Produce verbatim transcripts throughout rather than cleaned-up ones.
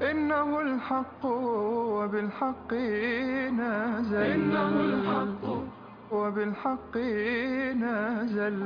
إنه الحق وبالحق نازل إنه الحق وبالحق نازل.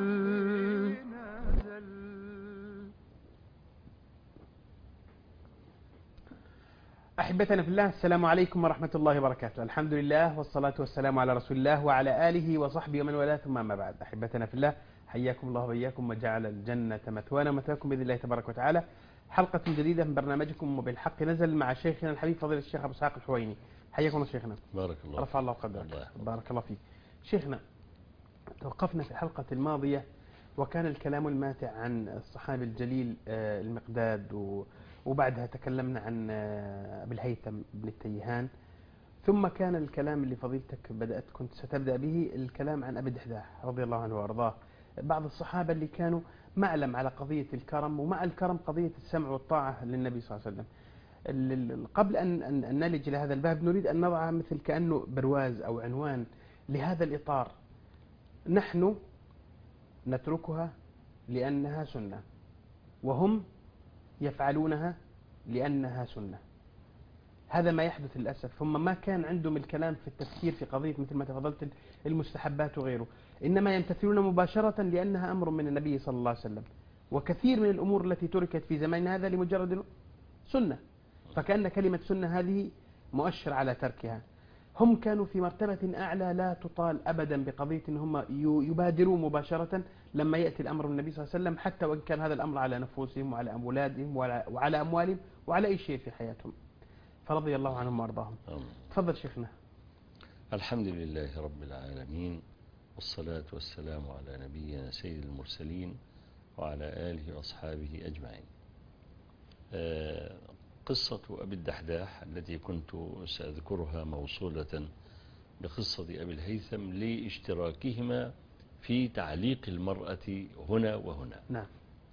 أحبتنا في الله، السلام عليكم ورحمة الله وبركاته. الحمد لله والصلاة والسلام على رسول الله وعلى آله وصحبه ومن والاه، ثم ما بعد. أحبتنا في الله، حياكم الله وإياكم وجعل الجنة مثوانا ومثواكم بإذن الله تبارك وتعالى. حلقة جديدة من برنامجكم وبالحق نزل مع شيخنا الحبيب فضيلة الشيخ أبو إسحاق الحويني. حياكم الله شيخنا. بارك الله رفع الله قدرك. الله بارك الله فيك. شيخنا، توقفنا في الحلقة الماضية وكان الكلام الماتع عن الصحابي الجليل المقداد، وبعدها تكلمنا عن أبي الهيثم بن التيهان، ثم كان الكلام اللي فضيلتك بدأت كنت ستبدأ به الكلام عن أبي الدحداح رضي الله عنه وأرضاه، بعض الصحابة اللي كانوا معلم على قضية الكرم، ومع الكرم قضية السمع والطاعة للنبي صلى الله عليه وسلم. قبل أن نلج إلى هذا الباب نريد أن نضع مثل كأنه برواز أو عنوان لهذا الإطار. نحن نتركها لأنها سنة، وهم يفعلونها لأنها سنة. هذا ما يحدث للأسف. هم ما كان عندهم الكلام في التفكير في قضية مثل ما تفضلت المستحبات وغيره، إنما يمتثلون مباشرة لأنها أمر من النبي صلى الله عليه وسلم. وكثير من الأمور التي تركت في زماننا هذا لمجرد سنة، فكأن كلمة سنة هذه مؤشر على تركها. هم كانوا في مرتبة أعلى لا تطال أبدا بقضية إن هم يبادروا مباشرة لما يأتي الأمر من النبي صلى الله عليه وسلم، حتى وإن كان هذا الأمر على نفوسهم وعلى أولادهم وعلى أموالهم وعلى أي شيء في حياتهم، فرضي الله عنهم وأرضاهم. تفضل شيخنا. الحمد لله رب العالمين، والصلاة والسلام على نبينا سيد المرسلين وعلى آله وأصحابه أجمعين. قصة أبي الدحداح التي كنت سأذكرها موصولة بقصة أبي الهيثم لاشتراكهما في تعليق المرأة هنا وهنا. نعم.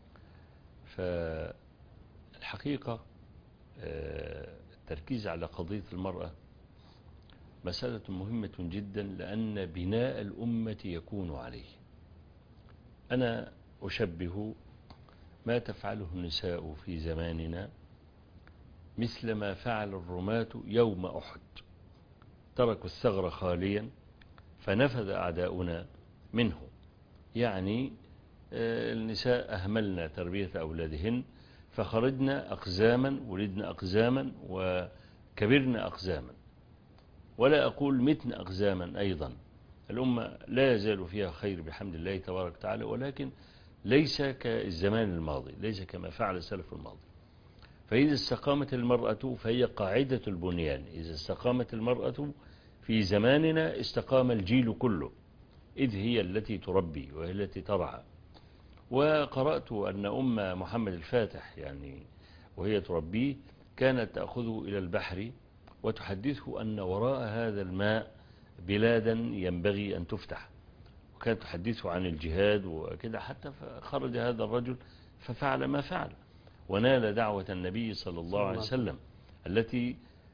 فالحقيقة التركيز على قضية المرأة مسألة مهمة جدا، لأن بناء الأمة يكون عليه. أنا أشبه ما تفعله النساء في زماننا مثل ما فعل الرماة يوم أحد، تركوا الثغر خاليا فنفذ أعداؤنا منه. يعني النساء أهملنا تربية أولادهن، فخرجنا أقزاما، ولدنا أقزاما، وكبرنا أقزاما، ولا أقول متن أقزاما. أيضا الأمة لا يزال فيها خير بحمد الله تبارك وتعالى، ولكن ليس كالزمان الماضي، ليس كما فعل السلف الماضي. فإذا استقامت المرأة فهي قاعدة البنيان. إذا استقامت المرأة في زماننا استقام الجيل كله، إذ هي التي تربي وهي التي ترعى. وقرأت أن أم محمد الفاتح يعني وهي تربيه كانت تأخذه إلى البحر وتحدثه أن وراء هذا الماء بلادا ينبغي أن تفتح، وكانت تحدثه عن الجهاد وكذا، حتى خرج هذا الرجل ففعل ما فعل ونال دعوة النبي صلى الله عليه وسلم التي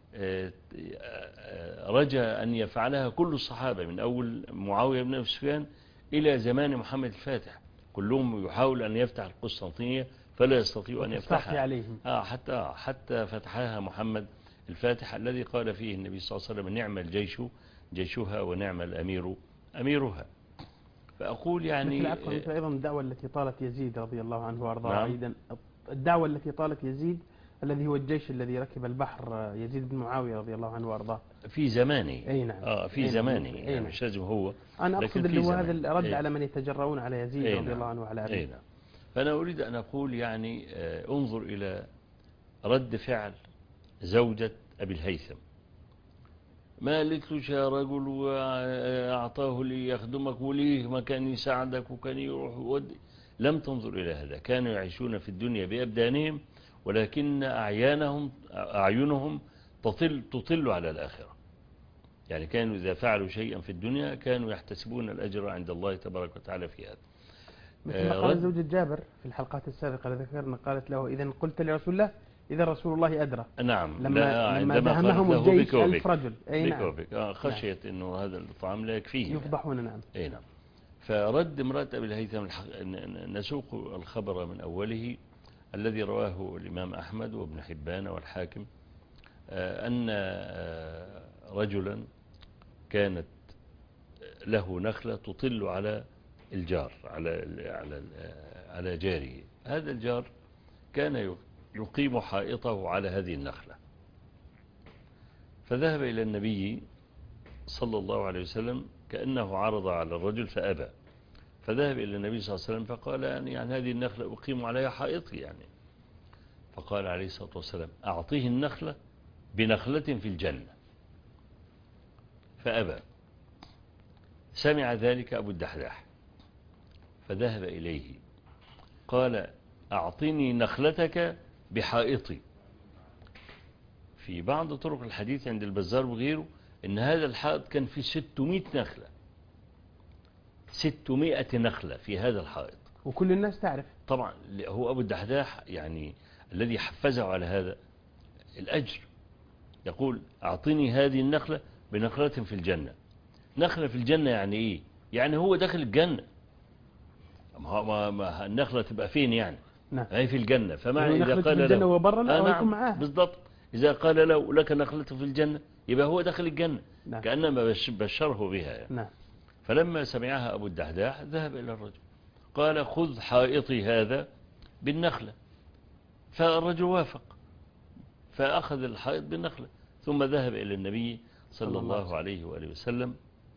رجى أن يفعلها كل الصحابة من أول معاوية بن أبي سفيان إلى زمان محمد الفاتح، كلهم يحاول أن يفتح القسطنطينية فلا يستطيع أن يفتحها عليهم. آه حتى حتى فتحها محمد الفاتح الذي قال فيه النبي صلى الله عليه وسلم: نعم الجيش جيشها ونعم الأمير أميرها. فأقول يعني مثل عفوا مثل أيضا الدعوة التي طالت يزيد رضي الله عنه وأرضاه. نعم. أيضا الدعوة التي طالت يزيد الذي هو الجيش الذي ركب البحر، يزيد بن معاوية رضي الله عنه وأرضاه في زمانه. أي نعم. آه في أي زمانه. نعم. يعني مش لازم هو، أنا أقصد اللي هو هذا الرد أي على من يتجرؤون على يزيد رضي نعم. الله عنه وعلى أبيه. نعم. فأنا أريد أن أقول يعني آه انظر إلى رد فعل زوجة أبي الهيثم. ما قالت يا رجل وأعطاه لي يخدمك وليه ما كان يساعدك وكان يروح وودي. لم تنظر إلى هذا. كانوا يعيشون في الدنيا بأبدانهم، ولكن أعيانهم أعينهم تطل, تطل على الآخرة. يعني كانوا إذا فعلوا شيئا في الدنيا كانوا يحتسبون الأجر عند الله تبارك وتعالى في هذا. مثل ما قال زوجة جابر في الحلقات السابقة ذكرنا، قالت له: إذا قلت لرسول الله إذا رسول الله أدرى. نعم. لما لما دهمهم الجيش ألف رجل. أي نعم. آه خشيت نعم. إنه هذا الطعام لا يكفيه يفضحون. نعم. أي نعم. فرد امرأة أبي الهيثم نسوق الخبر من أوله الذي رواه الإمام أحمد وابن حبان والحاكم أن رجلا كانت له نخلة تطل على الجار على على على جاره. هذا الجار كان يقيم حائطه على هذه النخلة، فذهب إلى النبي صلى الله عليه وسلم كأنه عرض على الرجل فأبى، فذهب إلى النبي صلى الله عليه وسلم فقال يعني, يعني هذه النخلة أقيم عليها حائطي يعني. فقال عليه الصلاة والسلام أعطيه النخلة بنخلة في الجنة، فأبى. سمع ذلك أبو الدحداح فذهب إليه قال أعطني نخلتك بحائطي. في بعض طرق الحديث عند البزار وغيره إن هذا الحائط كان فيه ستمائة نخلة، ستمائة نخلة في هذا الحائط، وكل الناس تعرف. طبعا هو أبو الدحداح يعني الذي حفزه على هذا الأجر، يقول أعطني هذه النخلة بنخلة في الجنة. نخلة في الجنة يعني إيه؟ يعني هو داخل الجنة، ما ما النخلة تبقى فين يعني؟ نعم. هي في الجنة. فمعنى إذا قال الجنة له وبرنا آه نعم معاه بالضبط، إذا قال له لك نخلة في الجنة يبقى هو داخل الجنة. نعم. كأنما بشره بها يعني. نعم. فلما سمعها أبو الدحداح ذهب إلى الرجل قال خذ حائطي هذا بالنخلة، فالرجل وافق فأخذ الحائط بالنخلة، ثم ذهب إلى النبي صلى الله عليه وآله وسلم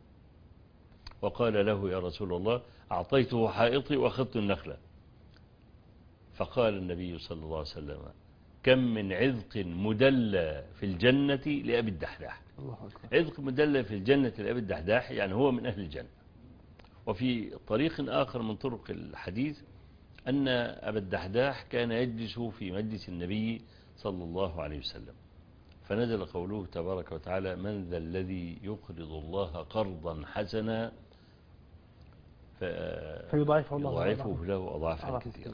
وقال له يا رسول الله أعطيته حائطي وأخذت النخلة. فقال النبي صلى الله عليه وسلم كم من عذق مدلى في الجنة لأبي الدحداح. الله أكبر. عذق مدلى في الجنة لأبي الدحداح يعني هو من أهل الجنة. وفي طريق آخر من طرق الحديث أن أبا الدحداح كان يجلس في مجلس النبي صلى الله عليه وسلم، فنزل قوله تبارك وتعالى من ذا الذي يقرض الله قرضا حسنا فيضاعفه الله يضاعفه له أضعافا كثيرة.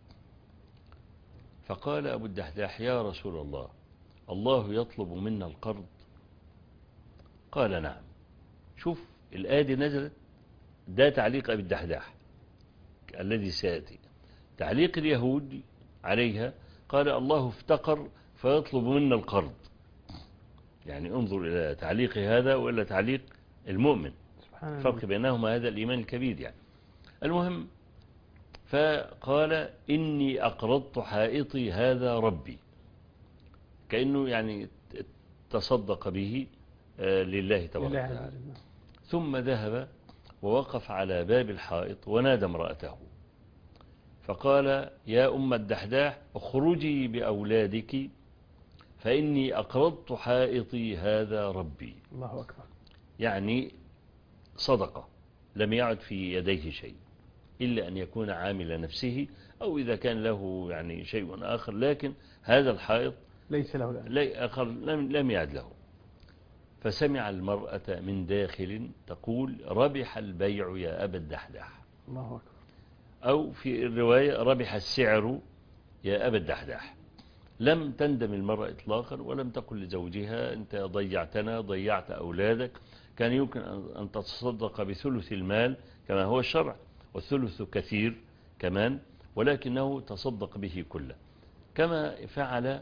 فقال أبو الدحداح يا رسول الله الله يطلب منا القرض؟ قال نعم. شوف الآية دي نزلت، ده تعليق أبي الدحداح الذي سيأتي. تعليق اليهود عليها قال الله افتقر فيطلب منا القرض. يعني انظر إلى تعليق هذا وإلى تعليق المؤمن، فرق بينهما هذا الإيمان الكبير يعني. المهم فقال إني أقرضت حائطي هذا ربي، كأنه يعني تصدق به لله تبارك وتعالى. ثم ذهب ووقف على باب الحائط ونادى امرأته فقال يا أم الدحداح اخرجي بأولادك فإني أقرضت حائطي هذا ربي. الله أكبر. يعني صدقة لم يعد في يديه شيء إلا أن يكون عامل نفسه أو إذا كان له يعني شيء آخر، لكن هذا الحائط ليس له آخر لم, لم يعد له. فسمع المرأة من داخل تقول ربح البيع يا أبا الدحداح. الله أكبر. أو في الرواية ربح السعر يا أبا الدحداح. لم تندم المرأة إطلاقا ولم تقل لزوجها أنت ضيعتنا ضيعت أولادك. كان يمكن أن تتصدق بثلث المال كما هو الشرع، والثلث كثير كمان، ولكنه تصدق به كله كما فعل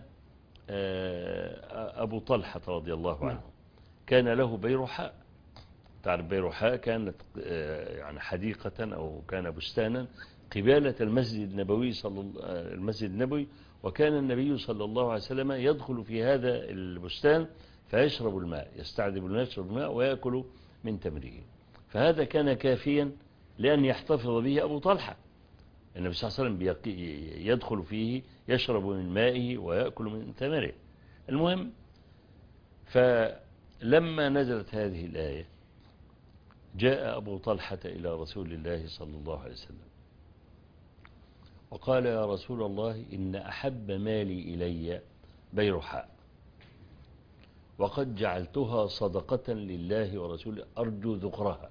أبو طلحة رضي الله عنه. كان له بيرحاء، تعرف بيرحاء كانت يعني حديقة أو كان بستانا قبالة المسجد النبوي صلى المسجد النبوي، وكان النبي صلى الله عليه وسلم يدخل في هذا البستان فيشرب الماء، يستعذب الماء يشرب الماء ويأكل من تمره. فهذا كان كافيا لأن يحتفظ به أبو طلحة. النبي صلى الله عليه وسلم يدخل فيه يشرب من مائه ويأكل من ثمره. المهم فلما نزلت هذه الآية جاء أبو طلحة إلى رسول الله صلى الله عليه وسلم وقال يا رسول الله إن أحب مالي إلي بيرحاء وقد جعلتها صدقة لله ورسوله أرجو ذكرها.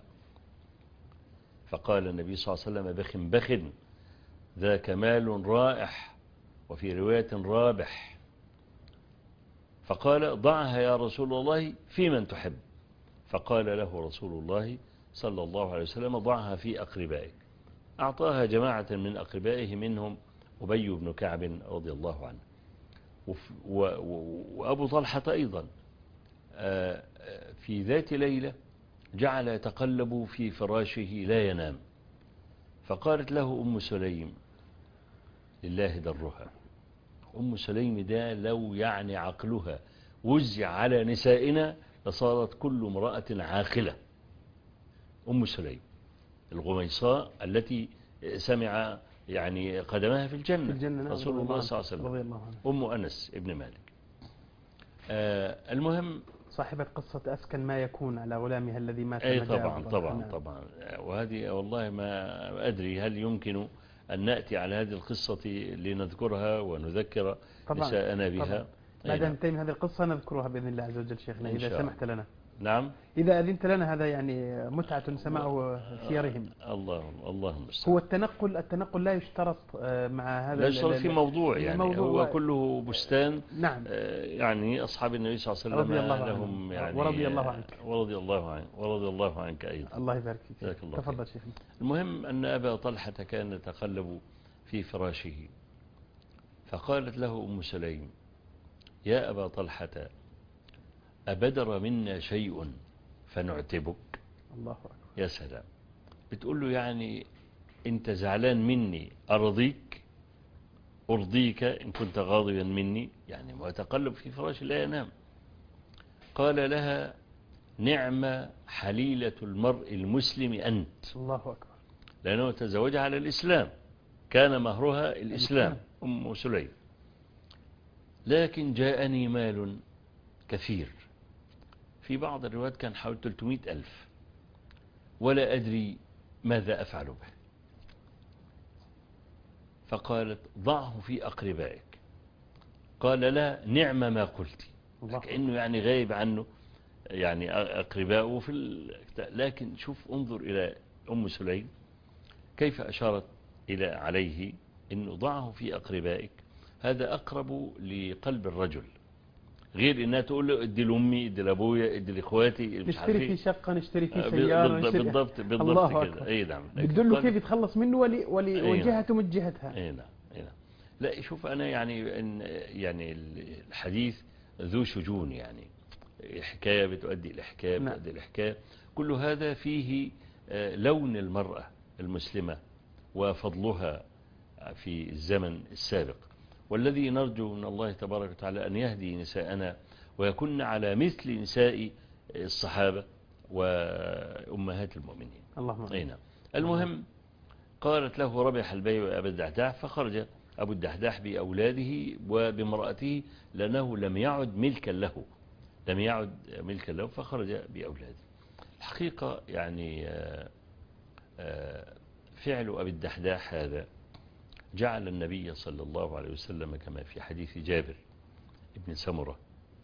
فقال النبي صلى الله عليه وسلم بخ بخ ذاك مال رائح وفي رواية رابح. فقال ضعها يا رسول الله في من تحب. فقال له رسول الله صلى الله عليه وسلم ضعها في أقربائك. أعطاها جماعة من أقربائه منهم أبي بن كعب رضي الله عنه. وأبو طلحة أيضا في ذات ليلة جعل يتقلب في فراشه لا ينام، فقالت له أم سليم لله درها. أم سليم ده لو يعني عقلها وزع على نسائنا لصارت كل امرأة عاقلة. أم سليم الغميصاء التي سمع يعني قدمها في الجنة, في الجنة رسول الله صلى الله عليه وسلم، رضي الله عنه. أم أنس ابن مالك. آه المهم صاحبة قصة أسكن ما يكون على غلامها الذي مات. أي طبعا طبعا طبعا. وهذه والله ما أدري هل يمكن أن نأتي على هذه القصة لنذكرها ونذكر نساءنا بها. بعد أن ننتهي من هذه القصة نذكرها بإذن الله عز وجل شيخنا إذا سمحت لنا. نعم إذا أذنت لنا، هذا يعني متعة سماع سيرهم. الله الله المستعان. هو التنقل التنقل لا يشترط مع هذا، لا يشترط في موضوع يعني موضوع هو كله بستان. نعم. يعني أصحاب النبي صلى الله عليه وسلم رضي الله لهم عنه. يعني ورضي الله عنك. ورضي الله عنك ورضي الله عنك أيضا. الله يبارك فيك. تفضل شيخنا. المهم أن أبا طلحة كان يتقلب في فراشه، فقالت له أم سليم: يا أبا طلحة، أبدر منا شيء فنعتبك؟ الله أكبر. يا سلام. بتقول له يعني أنت زعلان مني أرضيك أرضيك إن كنت غاضبا مني، يعني ويتقلب في فراش لا ينام. قال لها: نعم حليلة المرء المسلم أنت. الله أكبر. لأنه تزوجها على الإسلام، كان مهرها الإسلام أم سليم. لكن جاءني مال كثير، في بعض الروايات كان حوالي ثلاثمائة ألف، ولا أدري ماذا أفعل به. فقالت: ضعه في أقربائك. قال: لا، نعم ما قلت. كأنه يعني غايب عنه يعني أقربائه في ال... لكن شوف انظر إلى أم سليم كيف أشارت إلى عليه إنه ضعه في أقربائك. هذا أقرب لقلب الرجل، غير إنها تقول له ادي لأمي ادي لأبويا ادي لإخواتي، نشتري في شقة نشتري في سيارة. بالضبط بالضبط كده. أي نعم. بتدله كيف يتخلص منه ولي ولي وجهته من جهتها. أي نعم. أي نعم. لا شوف أنا يعني إن يعني الحديث ذو شجون، يعني حكاية بتؤدي إلى حكاية بتؤدي إلى حكاية. كل هذا فيه لون المرأة المسلمة وفضلها في الزمن السابق، والذي نرجو من الله تبارك وتعالى أن يهدي نساءنا ويكن على مثل نساء الصحابة وأمهات المؤمنين. اللهم آمين. المهم قالت له: ربح البيع يا أبا الدحداح. فخرج أبو الدحداح بأولاده وبامرأته، لأنه لم يعد ملكا له لم يعد ملكا له فخرج بأولاده. الحقيقة يعني فعل أبي الدحداح هذا جعل النبي صلى الله عليه وسلم كما في حديث جابر ابن سمرة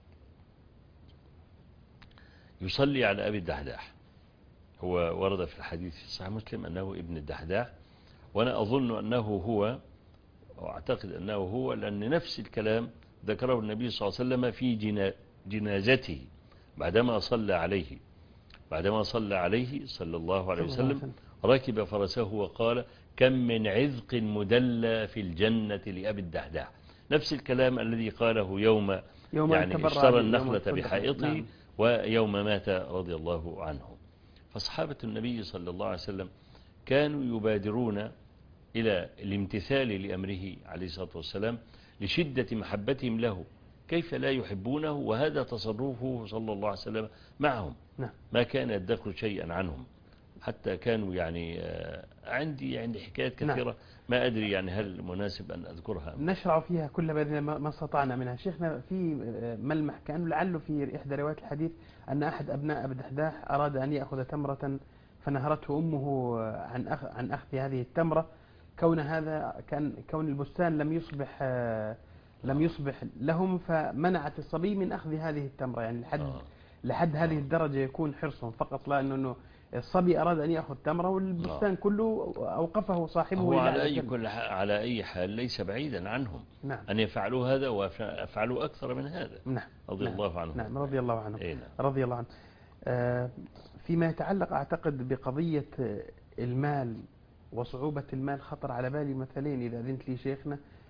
يصلي على أبي الدحداح. هو ورد في الحديث في صحيح مسلم أنه ابن الدحداح، وأنا أظن أنه هو، وأعتقد أنه هو، لأن نفس الكلام ذكره النبي صلى الله عليه وسلم في جنا جنازته بعدما صلى عليه بعدما صلى عليه صلى الله عليه وسلم ركب فرسه وقال: كم من عذق مدلى في الجنة لأبي الدحداح. نفس الكلام الذي قاله يوم, يوم يعني اشترى النخلة بحائطه. نعم. ويوم مات رضي الله عنه. فصحابة النبي صلى الله عليه وسلم كانوا يبادرون إلى الامتثال لأمره عليه الصلاة والسلام لشدة محبتهم له. كيف لا يحبونه وهذا تصرفه صلى الله عليه وسلم معهم. نعم. ما كان يدخر شيئا عنهم، حتى كانوا يعني عندي عندي حكايات كثيرة. نعم. ما أدري يعني هل مناسب أن أذكرها. نشرع فيها كل بإذن ما استطعنا منها. شيخنا في ملمح كأنه لعله في إحدى روايات الحديث أن أحد أبناء أبي الدحداح أراد أن يأخذ تمرة فنهرته أمه عن أخ عن أخذ هذه التمرة، كون هذا كان كون البستان لم يصبح لم يصبح لهم، فمنعت الصبي من أخذ هذه التمرة. يعني لحد آه. لحد هذه الدرجة يكون حرصهم فقط، لا أنه الصبي أراد أن يأخذ تمرة والبستان آه. كله أوقفه صاحبه. هو على أي كل على أي حال ليس بعيدا عنهم. نعم. أن يفعلوا هذا ويفعلوا أكثر من هذا. نعم. رضي نعم. الله عنهم. نعم رضي الله عنهم. إيه نعم. رضي الله عنه. آه فيما يتعلق أعتقد بقضية المال وصعوبة المال، خطر على بالي مثلين إذا أذنت لي شيخنا،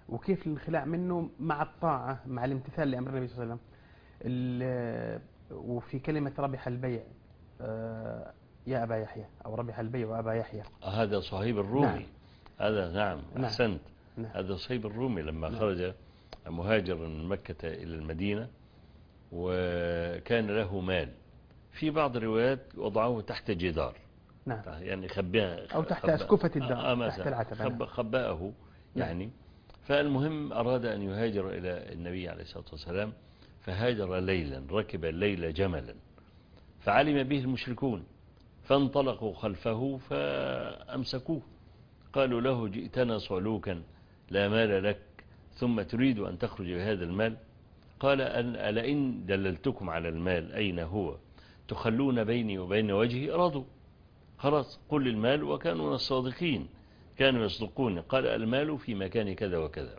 وكيف الانخلاع منه مع الطاعة، مع الامتثال لأمر النبي صلى الله عليه وسلم. وفي كلمة ربح البيع آه، يا أبا يحيى، أو ربح البيع وأبا يحيى. هذا صهيب الرومي. نعم. هذا نعم أحسنت. نعم. هذا صهيب الرومي لما نعم. خرج مهاجر من مكة إلى المدينة، وكان له مال، في بعض الروايات وضعه تحت جدار. نعم. يعني خباه أو تحت خبأ أسكفة الدار، آه تحت العتبة. خب خبأه يعني. نعم. فالمهم أراد أن يهاجر إلى النبي عليه الصلاة والسلام، فهاجر ليلا، ركب الليل جملا، فعلم به المشركون فانطلقوا خلفه فأمسكوه، قالوا له جئتنا صعلوكا لا مال لك ثم تريد أن تخرج بهذا المال؟ قال ألئن دللتكم على المال أين هو تخلون بيني وبين وجهي؟ رضوا، خلاص قل المال، وكانوا من الصادقين، كانوا يصدقون. قال المال في مكان كذا وكذا،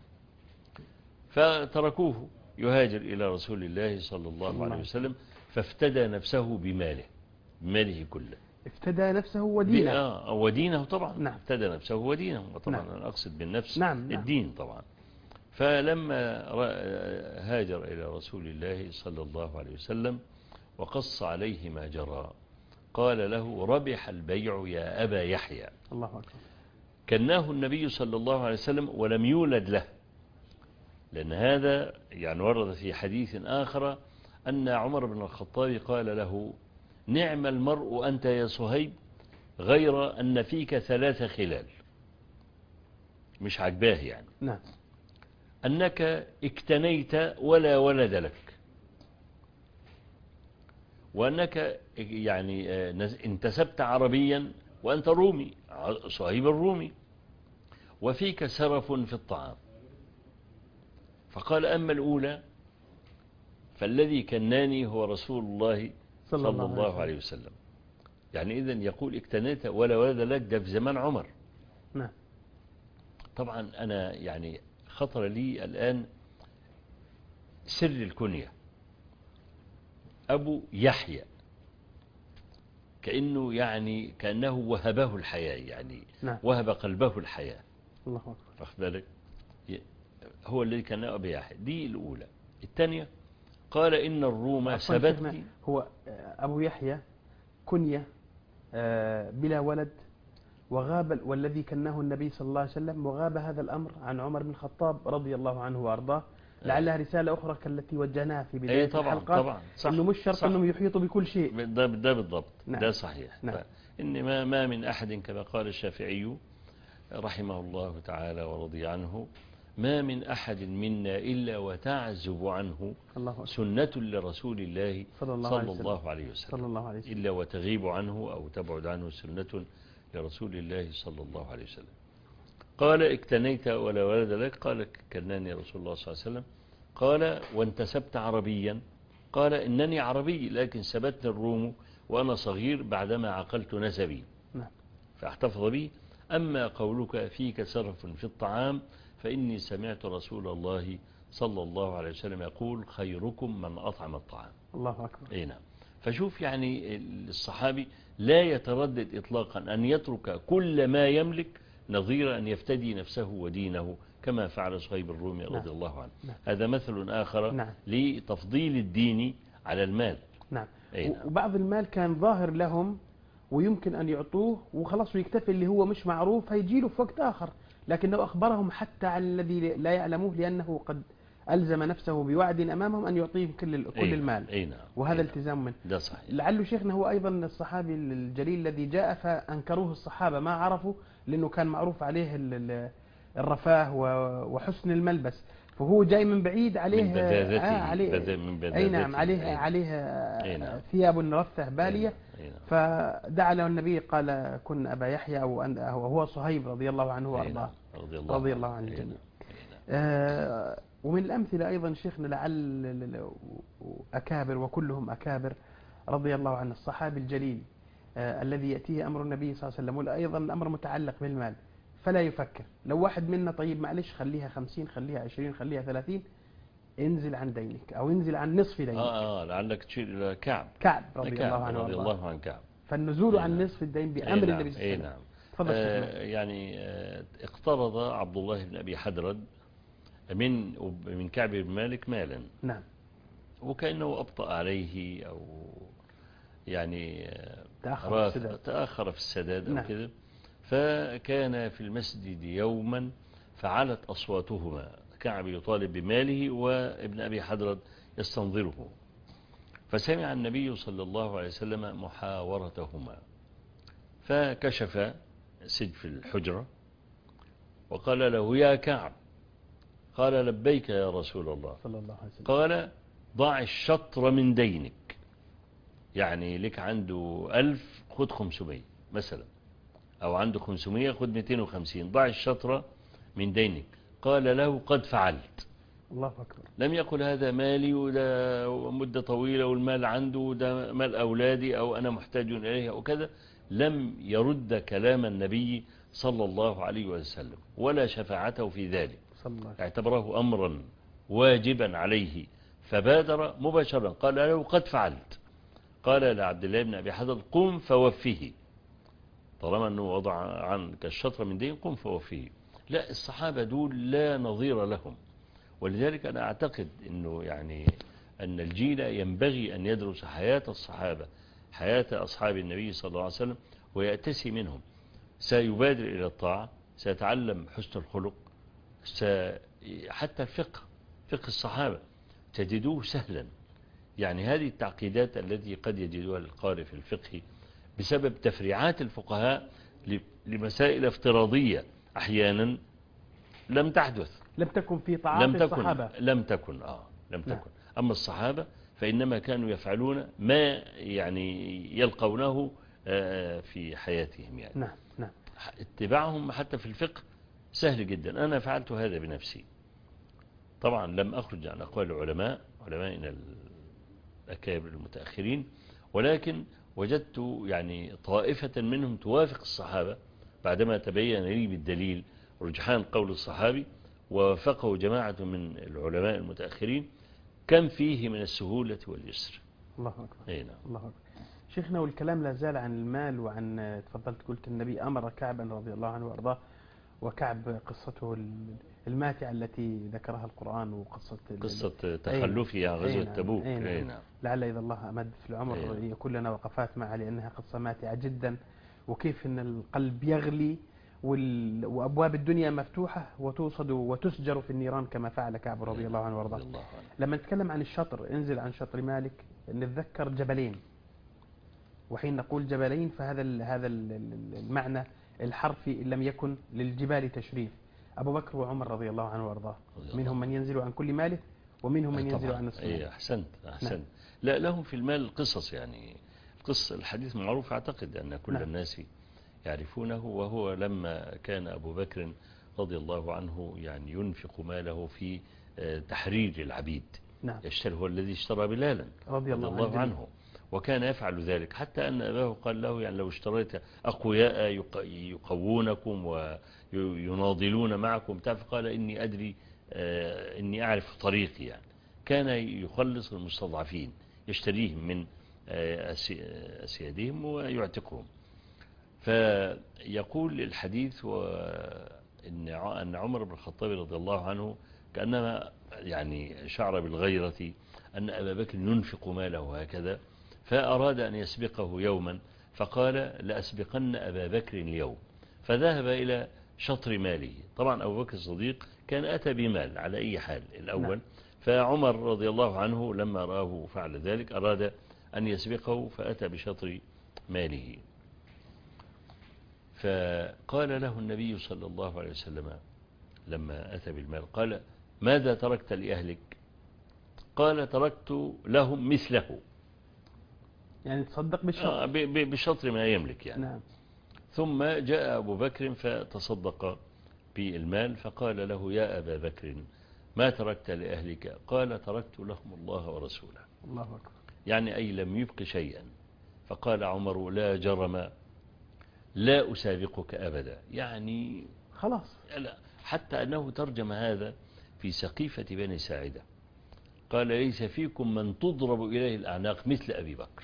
فتركوه يهاجر إلى رسول الله صلى الله عليه وسلم، فافتدى نفسه بماله، بماله كله. افتدى نفسه ودينه. آه ودينه طبعا. نعم. افتدى نفسه ودينه طبعا. نعم. أنا أقصد بالنفس نعم. الدين طبعا. فلما هاجر إلى رسول الله صلى الله عليه وسلم وقص عليه ما جرى، قال له ربح البيع يا أبا يحيى. الله أكبر. كناه النبي صلى الله عليه وسلم ولم يولد له، لأن هذا يعني ورد في حديث آخر أن عمر بن الخطاب قال له نعم المرء أنت يا صهيب، غير أن فيك ثلاث خلال. مش عجباه يعني. نعم. أنك اكتنيت ولا ولد لك، وأنك يعني انتسبت عربيا وأنت رومي، صهيب الرومي، وفيك سرف في الطعام. فقال أما الأولى فالذي كناني هو رسول الله صلى, صلى الله, الله عليه وسلم. يعني إذن يقول اكتنيت ولا ولد لك، ده في زمان عمر. نعم. طبعا أنا يعني خطر لي الآن سر الكنية أبو يحيى، كأنه يعني كأنه وهبه الحياة، يعني نعم. وهب قلبه الحياة. الله أكبر. واخد بالك؟ هو الذي كان أبو يحيى. دي الأولى. الثانية قال إن الروم سبتني. هو أبو يحيى كنية بلا ولد، وغاب، والذي كناه النبي صلى الله عليه وسلم، وغاب هذا الأمر عن عمر بن الخطاب رضي الله عنه وأرضاه، لعلها رسالة أخرى كالتي وجهناها في بداية طبعا الحلقات. طبعا صح. إنه مش شرط أنهم يحيطوا بكل شيء. ده, ده بالضبط. نعم. ده صحيح. نعم. إن ما, ما من أحد كما قال الشافعي رحمه الله تعالى ورضي عنه، ما من أحد منا إلا وتعزب عنه الله سنة لرسول الله صلى الله, صلى عليه, وسلم. الله عليه وسلم. صلى الله عليه وسلم. إلا وتغيب عنه أو تبعد عنه سنة لرسول الله صلى الله عليه وسلم. قال اكتنيت ولا ولد لك؟ قال كناني رسول الله صلى الله عليه وسلم. قال وانتسبت عربيا؟ قال إنني عربي، لكن سبتني الروم وأنا صغير بعدما عقلت نسبي فاحتفظ به. أما قولك فيك سرف في الطعام فإني سمعت رسول الله صلى الله عليه وسلم يقول خيركم من أطعم الطعام. الله أكبر. أي نعم. فشوف يعني الصحابي لا يتردد إطلاقا أن يترك كل ما يملك نظير أن يفتدي نفسه ودينه كما فعل صهيب الرومي رضي نعم. الله عنه. نعم. هذا مثل آخر نعم. لتفضيل الدين على المال. نعم. نعم. وبعض المال كان ظاهر لهم ويمكن أن يعطوه وخلاص ويكتفي، اللي هو مش معروف هيجيله في وقت آخر، لكنه أخبرهم حتى عن الذي لا يعلموه، لأنه قد ألزم نفسه بوعد أمامهم أن يعطيهم كل كل أي المال. أي نعم. وهذا أي التزام نعم. منه. ده صحيح. لعله شيخنا هو أيضا الصحابي الجليل الذي جاء فأنكروه الصحابة ما عرفوا، لأنه كان معروف عليه الرفاه وحسن الملبس، فهو جاي من بعيد عليه من بذاذته. آه عليه بذ... من بذاذته. أي نعم عليه أي. عليه أي نعم. ثياب رثة بالية. أي نعم. فدعا له النبي قال كن أبا يحيى، أو وهو صهيب رضي الله عنه وأرضاه. رضي الله, رضي الله عن الجميع. آه ومن الأمثلة أيضا شيخنا لعل أكابر وكلهم أكابر رضي الله عن الصحابي الجليل آه الذي يأتيه أمر النبي صلى الله عليه وسلم، وأيضا الأمر متعلق بالمال، فلا يفكر. لو واحد منا طيب معلش خليها خمسين، خليها عشرين، خليها ثلاثين، انزل عن دينك أو انزل عن نصف دينك. آه, آه لعلك تشير كعب. كعب رضي كعب الله عنه رضي الله عن كعب. فالنزول إيه عن نعم. نصف الدين بأمر إيه النبي صلى الله عليه وسلم. نعم. تفضل آه يعني آه اقترض عبد الله بن أبي حدرد من من كعب بن مالك مالا، نعم. وكأنه أبطأ عليه أو يعني تأخر في السداد, تأخر في السداد أو نعم. كده. فكان في المسجد يوما فعلت أصواتهما، كعب يطالب بماله وابن أبي حضرد يستنظره، فسمع النبي صلى الله عليه وسلم محاورتهما، فكشف سجف الحجرة وقال له يا كعب، قال لبيك يا رسول الله، صلى الله عليه وسلم. قال ضع الشطر من دينك، يعني لك عنده ألف خد خمسمية مثلا، أو عنده خمسمية خد مئتين وخمسين، ضع الشطر من دينك. قال له قد فعلت. الله أكبر. لم يقل هذا مالي وده مدة طويلة والمال عنده وده مال أولادي أو أنا محتاج إليه أو كذا، لم يرد كلام النبي صلى الله عليه وسلم ولا شفاعته في ذلك، صلى الله عليه وسلم. اعتبره أمرا واجبا عليه، فبادر مباشرا قال له قد فعلت. قال لعبد الله بن أبي حضر قم فوفيه، طالما أنه وضع عنك الشطر من دين قم فوفيه. لا، الصحابة دول لا نظير لهم، ولذلك أنا أعتقد أنه يعني أن الجيل ينبغي أن يدرس حياة الصحابة، حياة أصحاب النبي صلى الله عليه وسلم، ويأتسي منهم. سيبادر إلى الطاعة، سيتعلم حسن الخلق، حتى الفقه، فقه الصحابة تجدوه سهلا. يعني هذه التعقيدات التي قد يجدها القارئ في الفقه بسبب تفريعات الفقهاء لمسائل افتراضية أحيانا لم تحدث، لم تكن في طاعات لم تكن الصحابة، لم تكن آه لم تكن نعم. أما الصحابة فإنما كانوا يفعلون ما يعني يلقونه في حياتهم، يعني نعم نعم. اتباعهم حتى في الفقه سهل جدا. أنا فعلت هذا بنفسي، طبعا لم أخرج عن أقوال العلماء، علمائنا الأكابر المتأخرين، ولكن وجدت يعني طائفة منهم توافق الصحابة بعدما تبين لي بالدليل رجحان قول الصحابي، ووافقه جماعة من العلماء المتأخرين، كم فيه من السهولة واليسر. الله أكبر. أي نعم. الله أكبر. شيخنا، والكلام لا زال عن المال وعن، تفضلت قلت النبي أمر كعبا رضي الله عنه وأرضاه، وكعب قصته الماتعة التي ذكرها القرآن، وقصة قصة تخلفه عن غزوة تبوك. أي نعم. لعل إذا الله أمد في العمر أينا. يكون لنا وقفات معها، لأنها قصة ماتعة جدا، وكيف أن القلب يغلي وال... وأبواب الدنيا مفتوحة وتوصد وتسجر في النيران كما فعل كعب رضي الله عنه وارضاه. لما نتكلم عن الشطر، انزل عن شطر مالك، نتذكر جبلين، وحين نقول جبلين فهذا ال... هذا المعنى الحرفي إن لم يكن للجبال تشريف. أبو بكر وعمر رضي الله عنه وارضاه، منهم من ينزل عن كل ماله ومنهم من ينزل عن نصف ماله. أحسنت أحسنت. نعم. لا، لهم في المال قصص، يعني قصة الحديث معروف، أعتقد أن كل نعم. الناس يعرفونه. وهو لما كان أبو بكر رضي الله عنه يعني ينفق ماله في تحرير العبيد، نعم. يشتري، هو الذي اشترى بلالا رضي الله, رضي الله عنه, عنه وكان يفعل ذلك، حتى أن أباه قال له يعني لو اشتريت أقوياء يقوونكم ويناضلون معكم، فقال إني أدري إني أعرف طريقي. يعني كان يخلص المستضعفين، يشتريهم من أسيادهم ويعتقهم. فيقول الحديث أن عمر بن الخطاب رضي الله عنه كأنما يعني شعر بالغيرة أن أبا بكر ينفق ماله هكذا، فأراد أن يسبقه يوما، فقال لأسبقن أبا بكر اليوم، فذهب إلى شطر ماله. طبعا أبو بكر الصديق كان أتى بمال على أي حال الأول. نعم. فعمر رضي الله عنه لما رآه فعل ذلك أراد أن يسبقه، فأتى بشطر ماله. فقال له النبي صلى الله عليه وسلم لما أتى بالمال، قال ماذا تركت لأهلك؟ قال تركت لهم مثله، يعني تصدق بالشطر. آه بشطر ما يملك يعني. نعم. ثم جاء أبو بكر فتصدق بالمال، فقال له يا أبا بكر ما تركت لأهلك؟ قال تركت لهم الله ورسوله. الله أكبر. يعني أي لم يبق شيئا. فقال عمر لا جرم لا أسابقك أبدا، يعني خلاص. حتى أنه ترجم هذا في سقيفة بني ساعدة، قال ليس فيكم من تضرب إليه الأعناق مثل أبي بكر.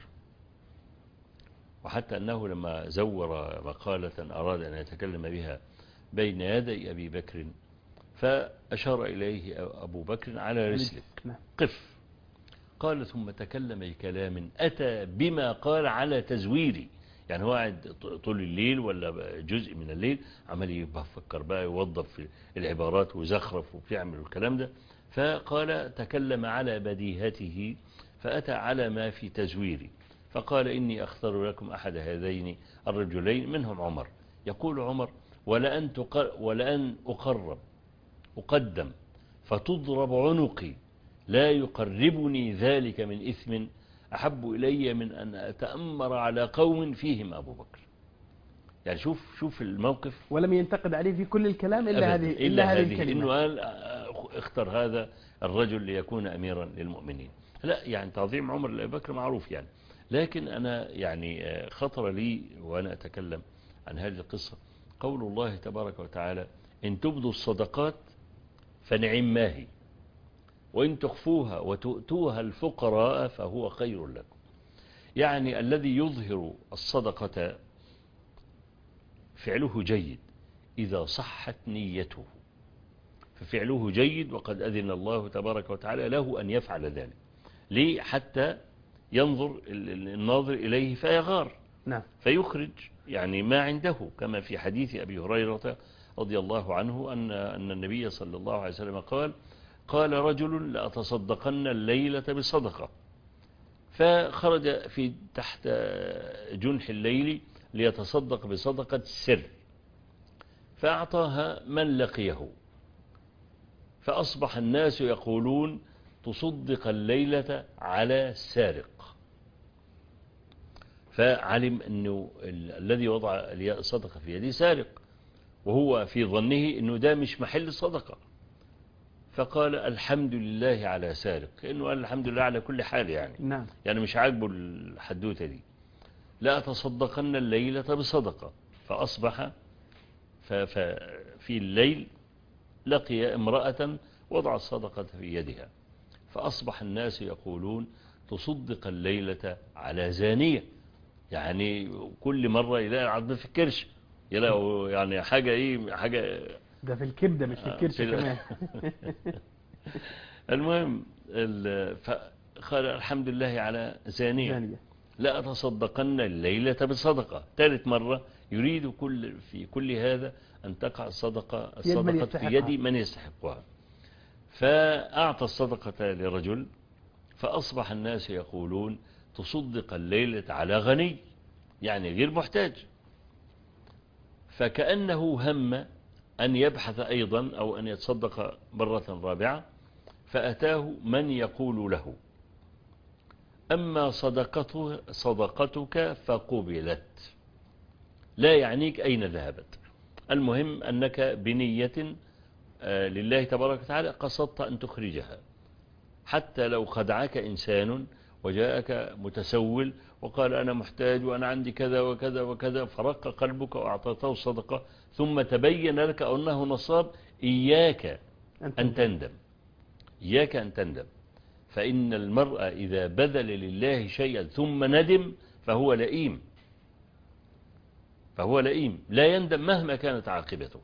وحتى أنه لما زور مقالة أراد أن يتكلم بها بين يدي أبي بكر، فأشار إليه أبو بكر على رسلك نعم. قف. قال ثم تكلم بكلام أتى بما قال على تزويري، يعني هو قاعد طول الليل ولا جزء من الليل عمال يفكر بقى يوظف في العبارات ويزخرف وبيعمل الكلام ده، فقال تكلم على بديهته فأتى على ما في تزويري، فقال إني أختار لكم أحد هذين الرجلين منهم عمر. يقول عمر ولأن, ولأن أقرب أقدم فتضرب عنقي لا يقربني ذلك من إثم أحب إلي من أن أتأمر على قوم فيهم أبو بكر. يعني شوف شوف الموقف، ولم ينتقد عليه في كل الكلام إلا هذه إلا, إلا هذه هذه الكلمة، إنه قال اختر هذا الرجل ليكون أميرا للمؤمنين. لا يعني تعظيم عمر لأبي بكر معروف يعني، لكن أنا يعني خطر لي وأنا أتكلم عن هذه القصة قول الله تبارك وتعالى إن تبدوا الصدقات فنعم ما هي وإن تخفوها وتؤتوها الفقراء فهو خير لكم. يعني الذي يظهر الصدقة فعله جيد إذا صحت نيته، ففعله جيد وقد أذن الله تبارك وتعالى له أن يفعل ذلك. ليه؟ حتى ينظر الناظر إليه فيغار. نعم. فيخرج يعني ما عنده، كما في حديث أبي هريرة رضي الله عنه أن أن النبي صلى الله عليه وسلم قال قال رجل لأتصدقن الليلة بصدقة، فخرج في تحت جنح الليل ليتصدق بصدقة سر، فأعطاها من لقيه، فأصبح الناس يقولون تصدق الليلة على سارق. فعلم أنه الذي وضع الصدقة في يده سارق، وهو في ظنه أنه ده مش محل الصدقة، فقال الحمد لله على سارق، كأنه قال الحمد لله على كل حال يعني. نعم. يعني مش عاجبه الحدوتة دي. لا أتصدقن الليلة بصدقة، فأصبح ففي الليل لقي امرأة وضع الصدقة في يدها، فأصبح الناس يقولون تصدق الليلة على زانية. يعني كل مرة يلاقي العظم في الكرش، يلاقوا يعني حاجة ايه حاجة ده في الكبدة مش في الكرش كمان. المهم فقال الحمد لله على زانية, زانية. لا أتصدقن الليلة بصدقة. ثالث مرة يريد كل في كل هذا أن تقع الصدقة الصدقة في يد من يستحقها، فأعطى الصدقة لرجل، فأصبح الناس يقولون تصدق الليلة على غني، يعني غير محتاج. فكأنه هم أن يبحث أيضا أو أن يتصدق مرة رابعة، فأتاه من يقول له أما صدقته صدقتك فقبلت، لا يعنيك أين ذهبت، المهم أنك بنية لله تبارك وتعالى قصدت أن تخرجها. حتى لو خدعك إنسان وجاءك متسول وقال أنا محتاج وأنا عندي كذا وكذا وكذا، فرق قلبك وأعطيته الصدقة ثم تبين لك أنه نصاب، إياك أن تندم، إياك أن تندم. فإن المرء إذا بذل لله شيئا ثم ندم فهو لئيم، فهو لئيم لا يندم مهما كانت عاقبته.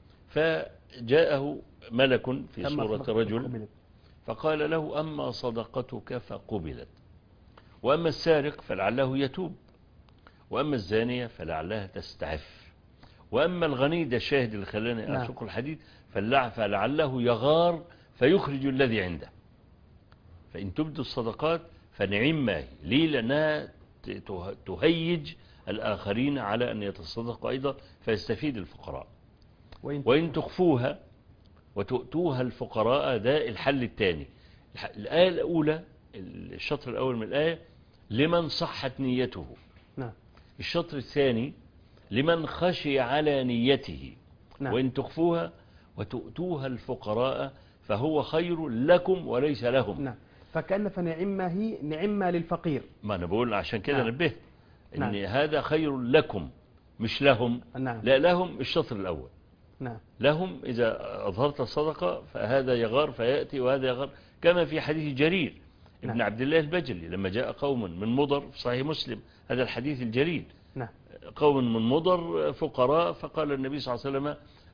فجاءه ملك في صورة رجل فقال له أما صدقتك فقبلت، وأما السارق فلعله يتوب، وأما الزانية فلعلها تستعف، وأما الغني، ده الشاهد اللي خلاني أسوق الحديث، فلعله يغار فيخرج الذي عنده. فإن تبدو الصدقات فنعم ما هي، ليه؟ لأنها تهيج الآخرين على أن يتصدقوا أيضا فيستفيد الفقراء. وإن تخفوها وتؤتوها الفقراء، ده الحل الثاني. الآية الأولى الشطر الأول من الآية لمن صحت نيته، نعم. الشطر الثاني لمن خشي على نيته، نعم. وإن تخفوها وتؤتوها الفقراء فهو خير لكم وليس لهم، نعم. فكأن فنعمة هي نعمة للفقير، ما أنا بقول عشان كده نعم. نبهت إن نعم. هذا خير لكم مش لهم، نعم. لا لهم الشطر الأول، نعم. لهم إذا أظهرت الصدقة فهذا يغار فيأتي وهذا يغار، كما في حديث جرير ابن نعم. عبد الله البجلي لما جاء قوم من مضر في صحيح مسلم، هذا الحديث الجليل، نعم. قوم من مضر فقراء، فقال النبي صلى الله عليه وسلم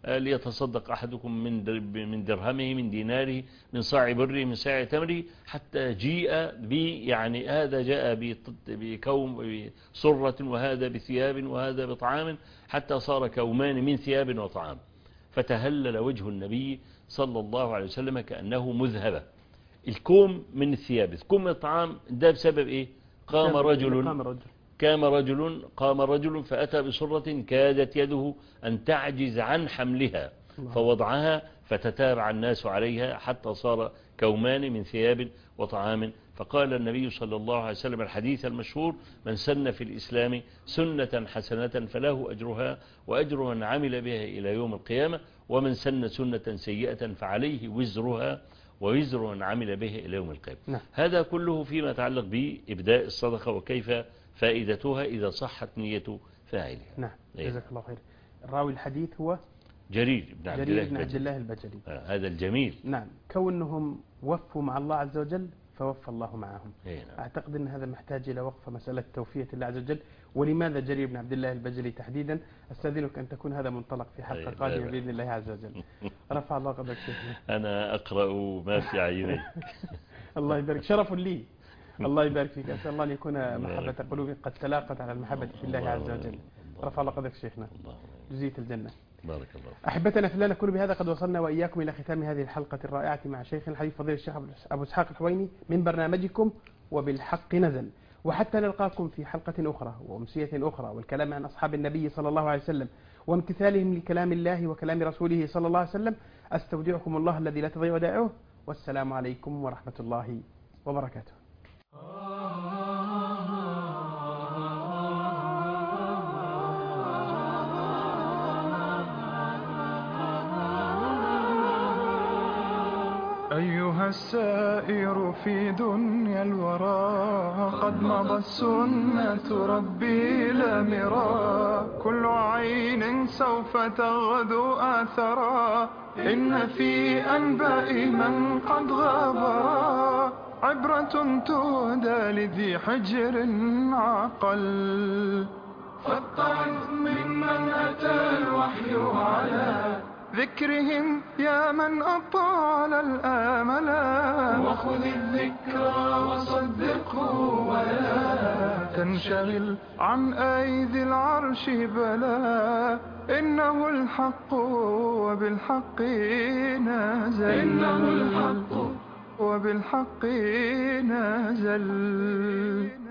ليتصدق أحدكم من من درهمه من ديناره من صاع بره من ساع تمره، حتى جيء ب يعني هذا جاء بكوم بصرة وهذا بثياب وهذا بطعام، حتى صار كومان من ثياب وطعام، فتهلل وجه النبي صلى الله عليه وسلم كأنه مذهبة. الكوم من الثياب، الكوم من الطعام، ده بسبب إيه؟ قام رجل قام رجل قام رجل فأتى بصرة كادت يده أن تعجز عن حملها فوضعها، فتتابع الناس عليها حتى صار كومان من ثياب وطعام. فقال النبي صلى الله عليه وسلم الحديث المشهور: من سن في الإسلام سنة حسنة فله أجرها وأجر من عمل بها إلى يوم القيامة، ومن سن سنة سيئة فعليه وزرها ووزر من عمل به إلى يوم القيامة. نعم. هذا كله فيما يتعلق بإبداء الصدقة وكيف فائدتها إذا صحت نية فاعلها. نعم، جزاك الله خير. الراوي الحديث هو جرير بن عبد الله, عبد الله البجلي. آه هذا الجميل. نعم، كونهم وفوا مع الله عز وجل فوفى الله معهم. نعم. أعتقد أن هذا محتاج إلى وقفة، مسألة توفية الله عز وجل، ولماذا جرير بن عبد الله البجلي تحديدا. أستاذنك أن تكون هذا منطلق في حلقة قادمة بإذن الله عز وجل. رفع الله قدرك شيخنا. أنا أقرأ ما في عيني. الله يبارك، شرف لي. الله يبارك فيك، أسأل الله أن يكون محبة قلوب قد تلاقت على المحبة في الله عز وجل. رفع الله قدرك شيخنا، جزية الجنة. بارك الله. أحبتنا في الله، نكون بهذا قد وصلنا وإياكم إلى ختام هذه الحلقة الرائعة مع شيخ الحديث فضيلة الشيخ أبو إسحاق الحويني من برنامجكم وبالحق نزل. وحتى نلقاكم في حلقة أخرى وأمسية أخرى والكلام عن أصحاب النبي صلى الله عليه وسلم وامتثالهم لكلام الله وكلام رسوله صلى الله عليه وسلم، أستودعكم الله الذي لا تضيع ودائعه، والسلام عليكم ورحمة الله وبركاته. أيها السائر في دنيا الورى، قد مضت سنة ربي لا مرى، كل عين سوف تغدو آثرا، إن في أنباء من قد غابرا عبرة تهدى لذي حجر عقل، فاتعظ ممن أتى الوحي على ذكرهم يا من أطال الآملا، وخذ الذكرى وصدقه ولا تنشغل عن أيدي العرش بلا، إنه الحق وبالحق نازل، إنه الحق وبالحق نازل.